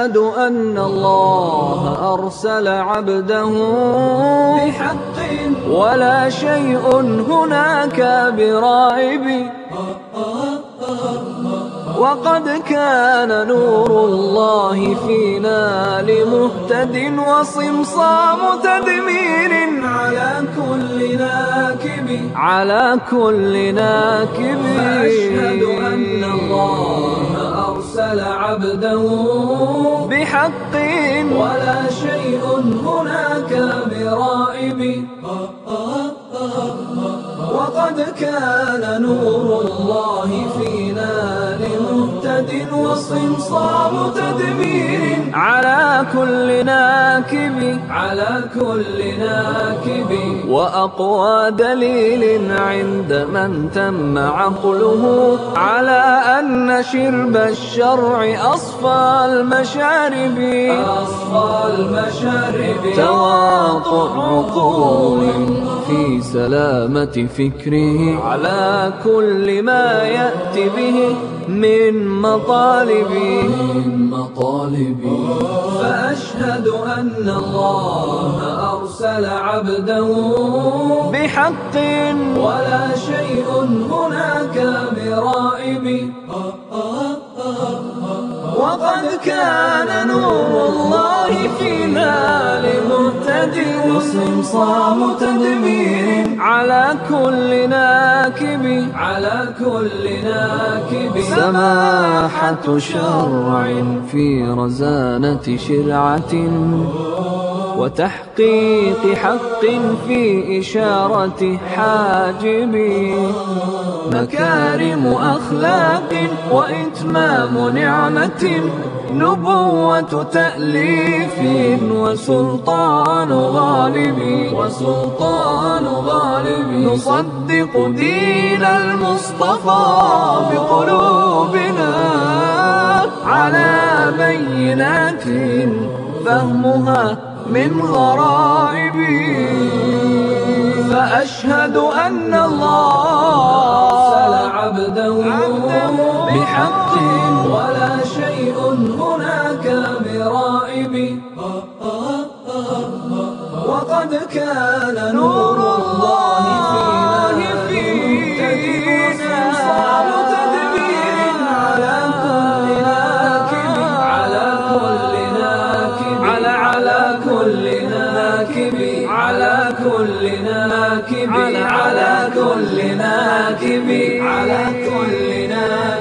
فأشهد أن الله أرسل عبده بحق ولا شيء هناك برائب. وقد كان نور الله فينا لمهتد وصمصام تدمير على كل ناكب. فأشهد أن الله أرسل عبده بحق ولا شيء هناك برائب. وقد كان نور الله فينا لمهتد وصمصام تدمير على كل ناكب. وأقوى دليل عند من تم عقله على أن شرب الشرع أصفى المشارب تواطؤ عقول في سلامة فكره على كل ما يأتي به من مطالب. فأشهد أن الله أرسل عبده بحق ولا شيء هناك برائب. وقد كان نور الله فينا لمهتد وصمصام تدمير على كل ناكب. سماحة شرع في رزانة شرعة وتحقيق حق في إشارة حاجب. مكارم أخلاق وإتمام نعمة نبوة تأليف وسلطان غالب. نصدق دين المصطفى بقلوبنا على بينات فهمها من غرائب. فأشهد أن الله أرسل عبده بحق ولا شيء هناك برائب. وقد كان نور الله فينا وصمصام تدمير على كل ناكب. على كل ناكب.